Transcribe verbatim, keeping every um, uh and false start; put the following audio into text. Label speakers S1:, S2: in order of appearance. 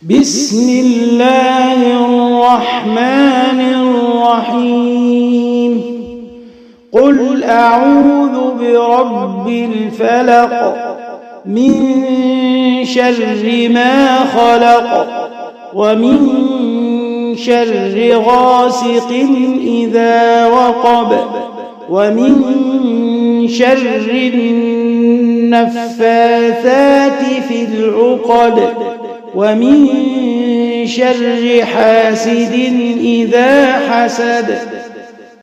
S1: بسم الله الرحمن الرحيم قل أعوذ برب الفلق من شر ما خلق ومن شر غاسق إذا وقب ومن شر النفاثات في العقد ومن شر حاسد إذا حسد